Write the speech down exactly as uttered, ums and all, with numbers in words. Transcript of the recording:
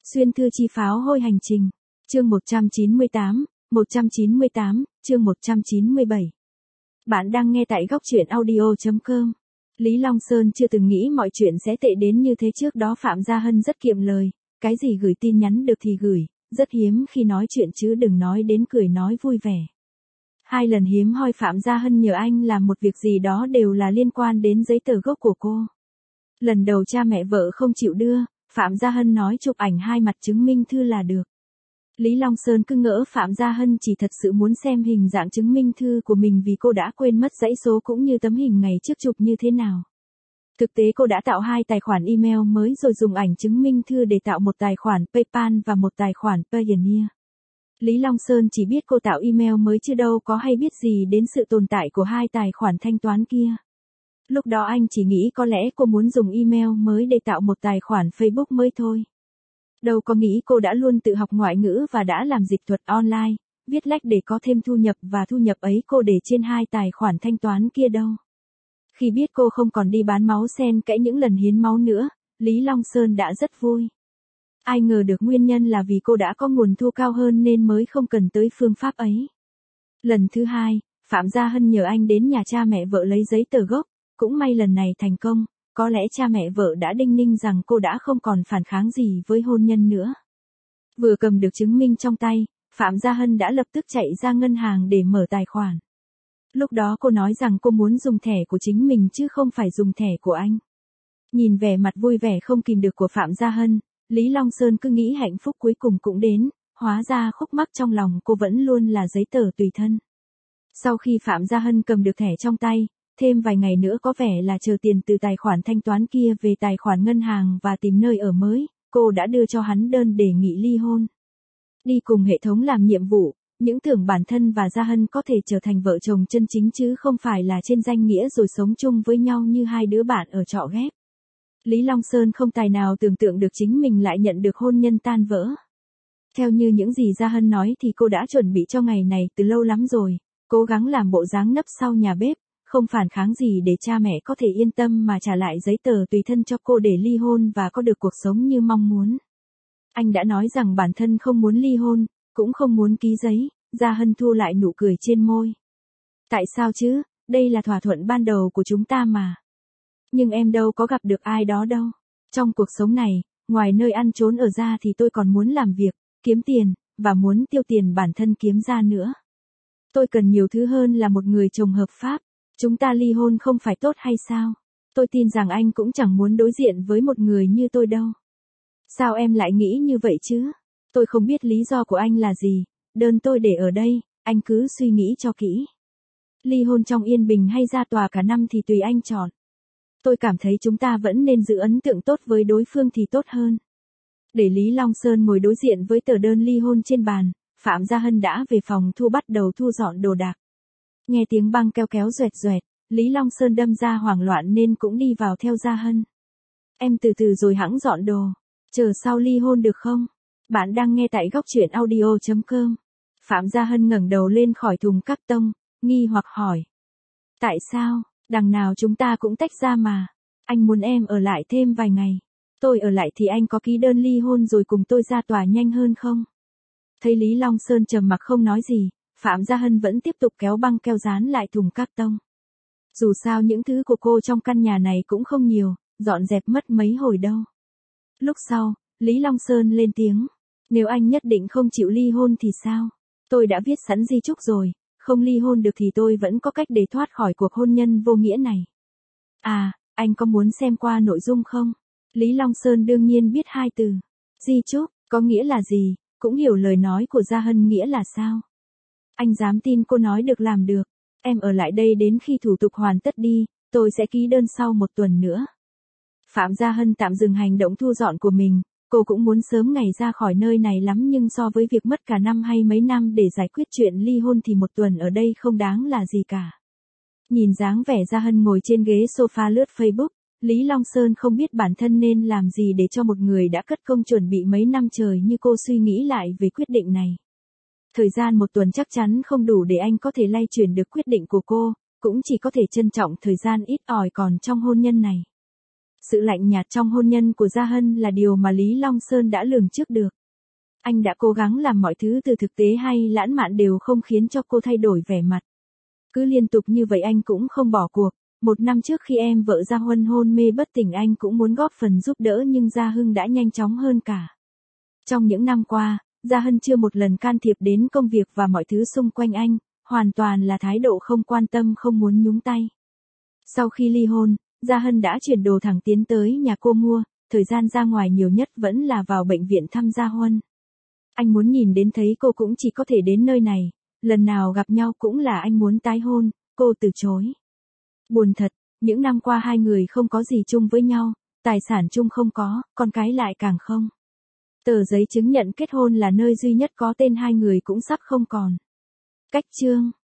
Xuyên thư chi pháo hôi hành trình. Chương một trăm chín mươi tám, một trăm chín mươi tám, chương một trăm chín mươi bảy. Bạn đang nghe tại góc truyện audio chấm com. Lý Long Sơn chưa từng nghĩ mọi chuyện sẽ tệ đến như thế, trước đó Phạm Gia Hân rất kiệm lời, cái gì gửi tin nhắn được thì gửi, rất hiếm khi nói chuyện chứ đừng nói đến cười nói vui vẻ. Hai lần hiếm hoi Phạm Gia Hân nhờ anh làm một việc gì đó đều là liên quan đến giấy tờ gốc của cô. Lần đầu cha mẹ vợ không chịu đưa, Phạm Gia Hân nói chụp ảnh hai mặt chứng minh thư là được. Lý Long Sơn cứ ngỡ Phạm Gia Hân chỉ thật sự muốn xem hình dạng chứng minh thư của mình vì cô đã quên mất dãy số cũng như tấm hình ngày trước chụp như thế nào. Thực tế cô đã tạo hai tài khoản email mới rồi dùng ảnh chứng minh thư để tạo một tài khoản PayPal và một tài khoản Payoneer. Lý Long Sơn chỉ biết cô tạo email mới chứ đâu có hay biết gì đến sự tồn tại của hai tài khoản thanh toán kia. Lúc đó anh chỉ nghĩ có lẽ cô muốn dùng email mới để tạo một tài khoản Facebook mới thôi. Đâu có nghĩ cô đã luôn tự học ngoại ngữ và đã làm dịch thuật online, viết lách để có thêm thu nhập, và thu nhập ấy cô để trên hai tài khoản thanh toán kia đâu. Khi biết cô không còn đi bán máu xen kẽ những lần hiến máu nữa, Lý Long Sơn đã rất vui. Ai ngờ được nguyên nhân là vì cô đã có nguồn thu cao hơn nên mới không cần tới phương pháp ấy. Lần thứ hai, Phạm Gia Hân nhờ anh đến nhà cha mẹ vợ lấy giấy tờ gốc, cũng may lần này thành công, có lẽ cha mẹ vợ đã đinh ninh rằng cô đã không còn phản kháng gì với hôn nhân nữa. Vừa cầm được chứng minh trong tay, Phạm Gia Hân đã lập tức chạy ra ngân hàng để mở tài khoản. Lúc đó cô nói rằng cô muốn dùng thẻ của chính mình chứ không phải dùng thẻ của anh. Nhìn vẻ mặt vui vẻ không kìm được của Phạm Gia Hân, Lý Long Sơn cứ nghĩ hạnh phúc cuối cùng cũng đến, hóa ra khúc mắc trong lòng cô vẫn luôn là giấy tờ tùy thân. Sau khi Phạm Gia Hân cầm được thẻ trong tay, thêm vài ngày nữa có vẻ là chờ tiền từ tài khoản thanh toán kia về tài khoản ngân hàng và tìm nơi ở mới, cô đã đưa cho hắn đơn đề nghị ly hôn. Đi cùng hệ thống làm nhiệm vụ, những tưởng bản thân và Gia Hân có thể trở thành vợ chồng chân chính chứ không phải là trên danh nghĩa rồi sống chung với nhau như hai đứa bạn ở trọ ghép. Lý Long Sơn không tài nào tưởng tượng được chính mình lại nhận được hôn nhân tan vỡ. Theo như những gì Gia Hân nói thì cô đã chuẩn bị cho ngày này từ lâu lắm rồi, cố gắng làm bộ dáng nấp sau nhà bếp, không phản kháng gì để cha mẹ có thể yên tâm mà trả lại giấy tờ tùy thân cho cô để ly hôn và có được cuộc sống như mong muốn. Anh đã nói rằng bản thân không muốn ly hôn, cũng không muốn ký giấy. Gia Hân thu lại nụ cười trên môi. Tại sao chứ, đây là thỏa thuận ban đầu của chúng ta mà. Nhưng em đâu có gặp được ai đó đâu. Trong cuộc sống này, ngoài nơi ăn trốn ở ra thì tôi còn muốn làm việc, kiếm tiền, và muốn tiêu tiền bản thân kiếm ra nữa. Tôi cần nhiều thứ hơn là một người chồng hợp pháp. Chúng ta ly hôn không phải tốt hay sao? Tôi tin rằng anh cũng chẳng muốn đối diện với một người như tôi đâu. Sao em lại nghĩ như vậy chứ? Tôi không biết lý do của anh là gì. Đơn tôi để ở đây, anh cứ suy nghĩ cho kỹ. Ly hôn trong yên bình hay ra tòa cả năm thì tùy anh chọn. Tôi cảm thấy chúng ta vẫn nên giữ ấn tượng tốt với đối phương thì tốt hơn. Để Lý Long Sơn ngồi đối diện với tờ đơn ly hôn trên bàn, Phạm Gia Hân đã về phòng thu bắt đầu thu dọn đồ đạc. Nghe tiếng băng keo kéo doẹt doẹt, Lý Long Sơn đâm ra hoảng loạn nên cũng đi vào theo Gia Hân. Em từ từ rồi hẵng dọn đồ, chờ sau ly hôn được không? Bạn đang nghe tại góc truyện audio chấm com. Phạm Gia Hân ngẩng đầu lên khỏi thùng cắt tông, nghi hoặc hỏi. Tại sao, đằng nào chúng ta cũng tách ra mà. Anh muốn em ở lại thêm vài ngày. Tôi ở lại thì anh có ký đơn ly hôn rồi cùng tôi ra tòa nhanh hơn không? Thấy Lý Long Sơn trầm mặc không nói gì, Phạm Gia Hân vẫn tiếp tục kéo băng keo dán lại thùng cắt tông. Dù sao những thứ của cô trong căn nhà này cũng không nhiều, dọn dẹp mất mấy hồi đâu. Lúc sau, Lý Long Sơn lên tiếng. Nếu anh nhất định không chịu ly hôn thì sao? Tôi đã viết sẵn di chúc rồi, không ly hôn được thì tôi vẫn có cách để thoát khỏi cuộc hôn nhân vô nghĩa này. À, anh có muốn xem qua nội dung không? Lý Long Sơn đương nhiên biết hai từ. Di chúc, có nghĩa là gì, cũng hiểu lời nói của Gia Hân nghĩa là sao. Anh dám tin cô nói được làm được. Em ở lại đây đến khi thủ tục hoàn tất đi, tôi sẽ ký đơn sau một tuần nữa. Phạm Gia Hân tạm dừng hành động thu dọn của mình. Cô cũng muốn sớm ngày ra khỏi nơi này lắm, nhưng so với việc mất cả năm hay mấy năm để giải quyết chuyện ly hôn thì một tuần ở đây không đáng là gì cả. Nhìn dáng vẻ Gia Hân ngồi trên ghế sofa lướt Facebook, Lý Long Sơn không biết bản thân nên làm gì để cho một người đã cất công chuẩn bị mấy năm trời như cô suy nghĩ lại về quyết định này. Thời gian một tuần chắc chắn không đủ để anh có thể lay chuyển được quyết định của cô, cũng chỉ có thể trân trọng thời gian ít ỏi còn trong hôn nhân này. Sự lạnh nhạt trong hôn nhân của Gia Hân là điều mà Lý Long Sơn đã lường trước được. Anh đã cố gắng làm mọi thứ từ thực tế hay lãng mạn đều không khiến cho cô thay đổi vẻ mặt. Cứ liên tục như vậy anh cũng không bỏ cuộc. Một năm trước khi em vợ Gia Huân hôn mê bất tỉnh anh cũng muốn góp phần giúp đỡ nhưng Gia Hưng đã nhanh chóng hơn cả. Trong những năm qua, Gia Hân chưa một lần can thiệp đến công việc và mọi thứ xung quanh anh, hoàn toàn là thái độ không quan tâm không muốn nhúng tay. Sau khi ly hôn, Gia Hân đã chuyển đồ thẳng tiến tới nhà cô mua, thời gian ra ngoài nhiều nhất vẫn là vào bệnh viện thăm Gia Huân. Anh muốn nhìn đến thấy cô cũng chỉ có thể đến nơi này, lần nào gặp nhau cũng là anh muốn tái hôn, cô từ chối. Buồn thật, những năm qua hai người không có gì chung với nhau, tài sản chung không có, con cái lại càng không. Tờ giấy chứng nhận kết hôn là nơi duy nhất có tên hai người cũng sắp không còn. Cách chương